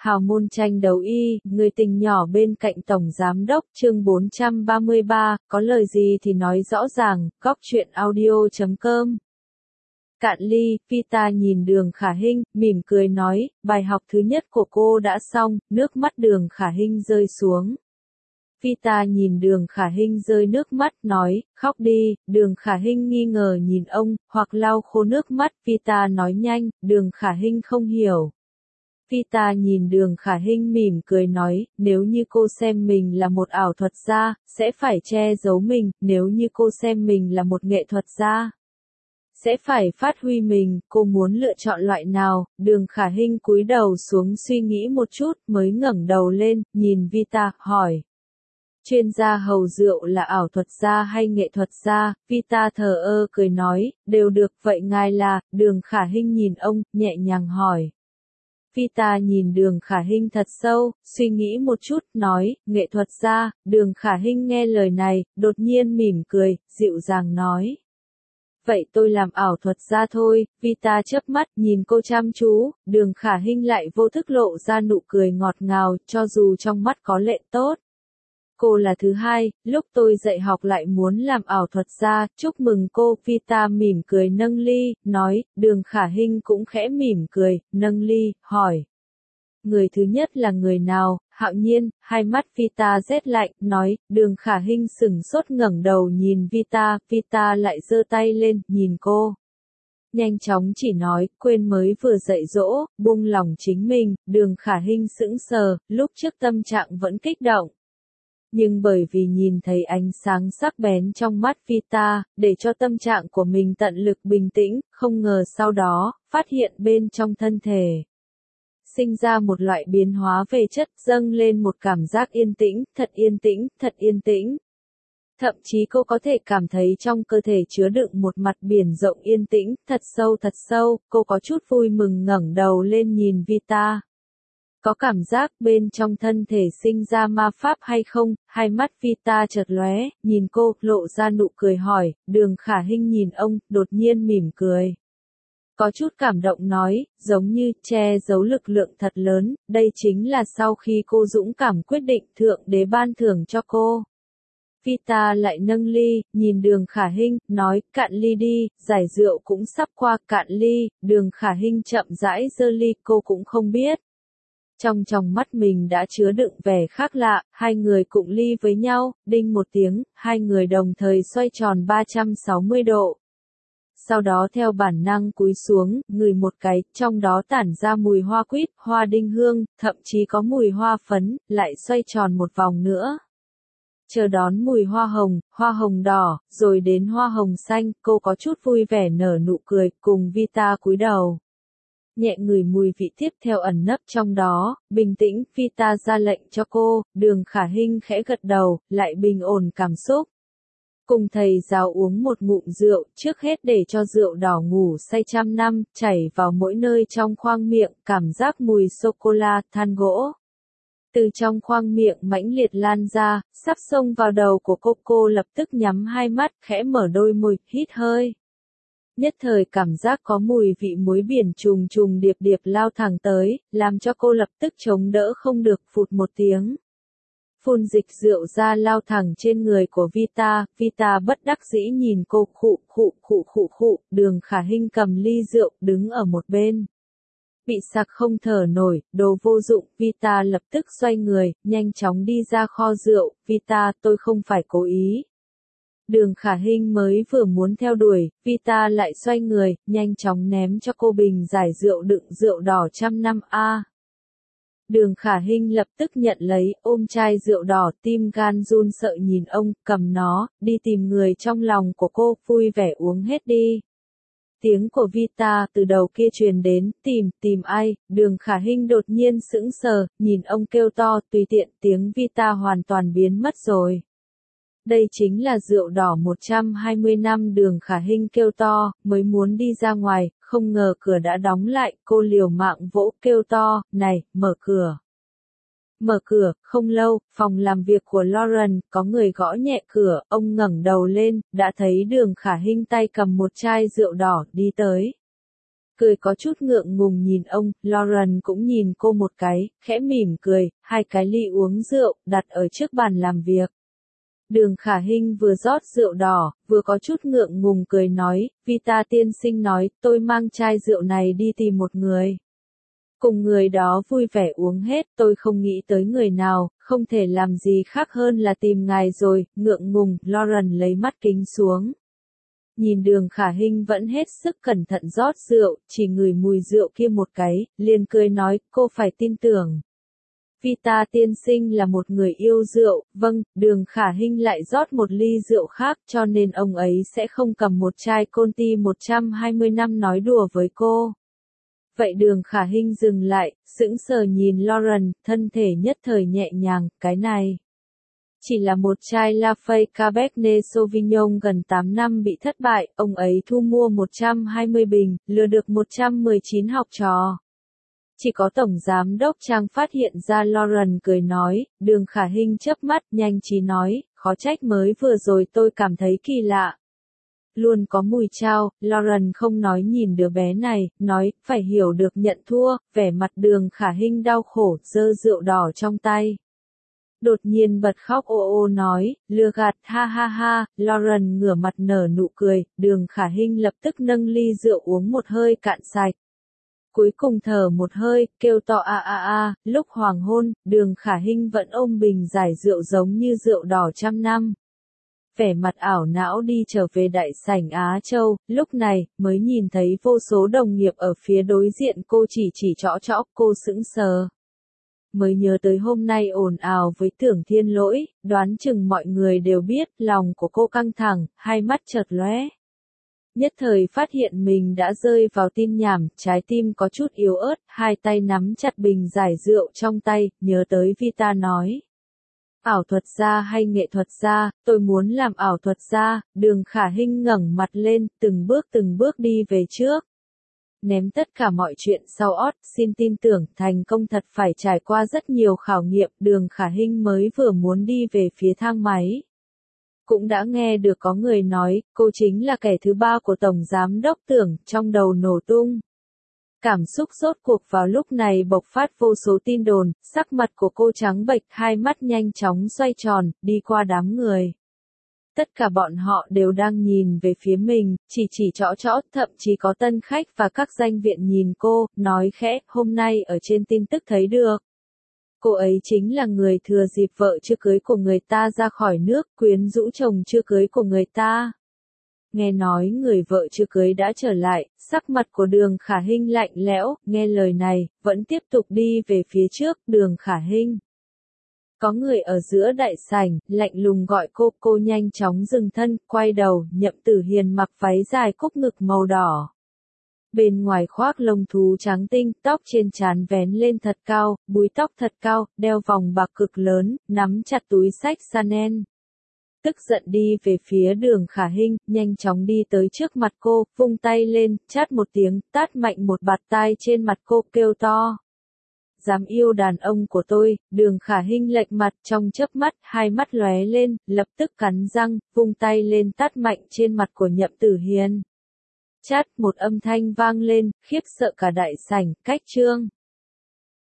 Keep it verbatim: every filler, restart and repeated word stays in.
Hào môn tranh đấu y, người tình nhỏ bên cạnh tổng giám đốc, chương bốn trăm ba mươi ba, có lời gì thì nói rõ ràng, góc truyện audio chấm com. Cạn ly, Vita nhìn Đường Khả Hinh, mỉm cười nói, bài học thứ nhất của cô đã xong, nước mắt Đường Khả Hinh rơi xuống. Vita nhìn Đường Khả Hinh rơi nước mắt, nói, khóc đi. Đường Khả Hinh nghi ngờ nhìn ông, hoặc lau khô nước mắt. Vita nói nhanh, Đường Khả Hinh không hiểu. Vita nhìn Đường Khả Hinh mỉm cười nói, nếu như cô xem mình là một ảo thuật gia, sẽ phải che giấu mình, nếu như cô xem mình là một nghệ thuật gia, sẽ phải phát huy mình, cô muốn lựa chọn loại nào? Đường Khả Hinh cúi đầu xuống suy nghĩ một chút, mới ngẩng đầu lên, nhìn Vita, hỏi. Chuyên gia hầu rượu là ảo thuật gia hay nghệ thuật gia? Vita thờ ơ cười nói, đều được, vậy ngài là? Đường Khả Hinh nhìn ông, nhẹ nhàng hỏi. Vita nhìn Đường Khả Hinh thật sâu, suy nghĩ một chút, nói, nghệ thuật gia. Đường Khả Hinh nghe lời này, đột nhiên mỉm cười, dịu dàng nói. Vậy tôi làm ảo thuật gia thôi. Vita chớp mắt, nhìn cô chăm chú, Đường Khả Hinh lại vô thức lộ ra nụ cười ngọt ngào, cho dù trong mắt có lệ tốt. Cô là thứ hai, lúc tôi dạy học lại muốn làm ảo thuật gia, chúc mừng cô. Vita mỉm cười nâng ly, nói, Đường Khả Hinh cũng khẽ mỉm cười, nâng ly, hỏi. Người thứ nhất là người nào? Hạo Nhiên. Hai mắt Vita rét lạnh, nói, Đường Khả Hinh sửng sốt ngẩng đầu nhìn Vita, Vita lại giơ tay lên, nhìn cô. Nhanh chóng chỉ nói, quên mới vừa dạy dỗ, buông lòng chính mình. Đường Khả Hinh sững sờ, lúc trước tâm trạng vẫn kích động. Nhưng bởi vì nhìn thấy ánh sáng sắc bén trong mắt Vita, để cho tâm trạng của mình tận lực bình tĩnh, không ngờ sau đó, phát hiện bên trong thân thể sinh ra một loại biến hóa về chất, dâng lên một cảm giác yên tĩnh, thật yên tĩnh, thật yên tĩnh. Thậm chí cô có thể cảm thấy trong cơ thể chứa đựng một mặt biển rộng yên tĩnh, thật sâu thật sâu, cô có chút vui mừng ngẩng đầu lên nhìn Vita. Có cảm giác bên trong thân thể sinh ra ma pháp hay không? Hai mắt Vita chợt lóe, nhìn cô, lộ ra nụ cười hỏi. Đường Khả Hinh nhìn ông, đột nhiên mỉm cười. Có chút cảm động nói, giống như che giấu lực lượng thật lớn, đây chính là sau khi cô dũng cảm quyết định Thượng Đế ban thưởng cho cô. Vita lại nâng ly, nhìn Đường Khả Hinh, nói, cạn ly đi, giải rượu cũng sắp qua, cạn ly. Đường Khả Hinh chậm rãi giơ ly, cô cũng không biết. Trong tròng mắt mình đã chứa đựng vẻ khác lạ, hai người cụng ly với nhau, đinh một tiếng, hai người đồng thời xoay tròn ba trăm sáu mươi độ. Sau đó theo bản năng cúi xuống, ngửi một cái, trong đó tản ra mùi hoa quýt, hoa đinh hương, thậm chí có mùi hoa phấn, lại xoay tròn một vòng nữa. Chờ đón mùi hoa hồng, hoa hồng đỏ, rồi đến hoa hồng xanh, cô có chút vui vẻ nở nụ cười, cùng Vita cúi đầu. Nhẹ ngửi mùi vị tiếp theo ẩn nấp trong đó, bình tĩnh, Vita ra lệnh cho cô, Đường Khả Hinh khẽ gật đầu, lại bình ổn cảm xúc. Cùng thầy giáo uống một ngụm rượu, trước hết để cho rượu đỏ ngủ say trăm năm, chảy vào mỗi nơi trong khoang miệng, cảm giác mùi sô-cô-la, than gỗ. Từ trong khoang miệng mãnh liệt lan ra, sắp xông vào đầu của cô, cô lập tức nhắm hai mắt, khẽ mở đôi môi, hít hơi. Nhất thời cảm giác có mùi vị muối biển trùng trùng điệp điệp lao thẳng tới, làm cho cô lập tức chống đỡ không được, phụt một tiếng. Phun dịch rượu ra lao thẳng trên người của Vita, Vita bất đắc dĩ nhìn cô, khụ khụ khụ khụ khụ, Đường Khả Hinh cầm ly rượu, đứng ở một bên. Bị sặc không thở nổi, đồ vô dụng, Vita lập tức xoay người, nhanh chóng đi ra kho rượu, Vita, tôi không phải cố ý. Đường Khả Hinh mới vừa muốn theo đuổi, Vita lại xoay người, nhanh chóng ném cho cô bình giải rượu đựng rượu đỏ trăm năm a. Đường Khả Hinh lập tức nhận lấy, ôm chai rượu đỏ, tim gan run sợ nhìn ông, cầm nó, đi tìm người trong lòng của cô, vui vẻ uống hết đi. Tiếng của Vita từ đầu kia truyền đến, tìm, tìm ai? Đường Khả Hinh đột nhiên sững sờ, nhìn ông kêu to, tùy tiện, tiếng Vita hoàn toàn biến mất rồi. Đây chính là rượu đỏ một trăm hai mươi năm. Đường Khả Hinh kêu to, mới muốn đi ra ngoài, không ngờ cửa đã đóng lại, cô liều mạng vỗ kêu to, này, mở cửa. Mở cửa, không lâu, phòng làm việc của Lauren, có người gõ nhẹ cửa, ông ngẩng đầu lên, đã thấy Đường Khả Hinh tay cầm một chai rượu đỏ, đi tới. cười có chút ngượng ngùng nhìn ông, Lauren cũng nhìn cô một cái, khẽ mỉm cười, hai cái ly uống rượu, đặt ở trước bàn làm việc. Đường Khả Hinh vừa rót rượu đỏ, vừa có chút ngượng ngùng cười nói, Vita tiên sinh nói, tôi mang chai rượu này đi tìm một người. Cùng người đó vui vẻ uống hết, tôi không nghĩ tới người nào, không thể làm gì khác hơn là tìm ngài rồi, ngượng ngùng, Lauren lấy mắt kính xuống. Nhìn Đường Khả Hinh vẫn hết sức cẩn thận rót rượu, chỉ ngửi mùi rượu kia một cái, liền cười nói, cô phải tin tưởng. Vita tiên sinh là một người yêu rượu, vâng, Đường Khả Hinh lại rót một ly rượu khác cho nên ông ấy sẽ không cầm một chai Conti một trăm hai mươi năm nói đùa với cô. Vậy Đường Khả Hinh dừng lại, sững sờ nhìn Lauren, thân thể nhất thời nhẹ nhàng, cái này. Chỉ là một chai Lafite Cabernet Sauvignon gần tám năm bị thất bại, ông ấy thu mua một trăm hai mươi bình, lừa được một trăm mười chín học trò. Chỉ có Tổng Giám đốc Trang phát hiện ra Lauren cười nói, Đường Khả Hinh chớp mắt nhanh trí nói, khó trách mới vừa rồi tôi cảm thấy kỳ lạ. Luôn có mùi trao, Lauren không nói nhìn đứa bé này, nói, phải hiểu được nhận thua, vẻ mặt Đường Khả Hinh đau khổ, giơ rượu đỏ trong tay. Đột nhiên bật khóc ô ô nói, lừa gạt, ha ha ha, Lauren ngửa mặt nở nụ cười, Đường Khả Hinh lập tức nâng ly rượu uống một hơi cạn sạch. Cuối cùng thở một hơi, kêu to a a a, lúc hoàng hôn, Đường Khả Hinh vẫn ôm bình giải rượu giống như rượu đỏ trăm năm. Vẻ mặt ảo não đi trở về đại sảnh Á Châu, lúc này, mới nhìn thấy vô số đồng nghiệp ở phía đối diện cô chỉ chỉ trõ trõ, cô sững sờ. Mới nhớ tới hôm nay ồn ào với Tưởng Thiên Lỗi, đoán chừng mọi người đều biết, lòng của cô căng thẳng, hai mắt chợt lóe. Nhất thời phát hiện mình đã rơi vào tin nhảm, trái tim có chút yếu ớt, hai tay nắm chặt bình giải rượu trong tay, nhớ tới Vita nói. Ảo thuật gia hay nghệ thuật gia, tôi muốn làm ảo thuật gia, Đường Khả Hinh ngẩng mặt lên, từng bước từng bước đi về trước. Ném tất cả mọi chuyện sau ót, xin tin tưởng, thành công thật phải trải qua rất nhiều khảo nghiệm, Đường Khả Hinh mới vừa muốn đi về phía thang máy. Cũng đã nghe được có người nói, cô chính là kẻ thứ ba của Tổng Giám đốc Tưởng, trong đầu nổ tung. Cảm xúc rốt cuộc vào lúc này bộc phát vô số tin đồn, sắc mặt của cô trắng bệch, hai mắt nhanh chóng xoay tròn, đi qua đám người. Tất cả bọn họ đều đang nhìn về phía mình, chỉ chỉ trõ trõ, thậm chí có tân khách và các danh viện nhìn cô, nói khẽ, hôm nay ở trên tin tức thấy được. Cô ấy chính là người thừa dịp vợ chưa cưới của người ta ra khỏi nước, quyến rũ chồng chưa cưới của người ta. Nghe nói người vợ chưa cưới đã trở lại, sắc mặt của Đường Khả Hinh lạnh lẽo, nghe lời này, vẫn tiếp tục đi về phía trước, Đường Khả Hinh. Có người ở giữa đại sảnh, lạnh lùng gọi cô, cô nhanh chóng dừng thân, quay đầu, Nhậm Tử Hiền mặc váy dài cúc ngực màu đỏ. Bên ngoài khoác lông thú trắng tinh, tóc trên trán vén lên thật cao, búi tóc thật cao, đeo vòng bạc cực lớn, nắm chặt túi xách Chanel. Tức giận đi về phía Đường Khả Hinh, nhanh chóng đi tới trước mặt cô, vung tay lên, chát một tiếng, tát mạnh một bạt tai trên mặt cô, kêu to. Dám yêu đàn ông của tôi, Đường Khả Hinh lệch mặt trong chớp mắt, hai mắt lóe lên, lập tức cắn răng, vung tay lên tát mạnh trên mặt của Nhậm Tử Hiền. Chát, một âm thanh vang lên, khiếp sợ cả đại sảnh, cách chương.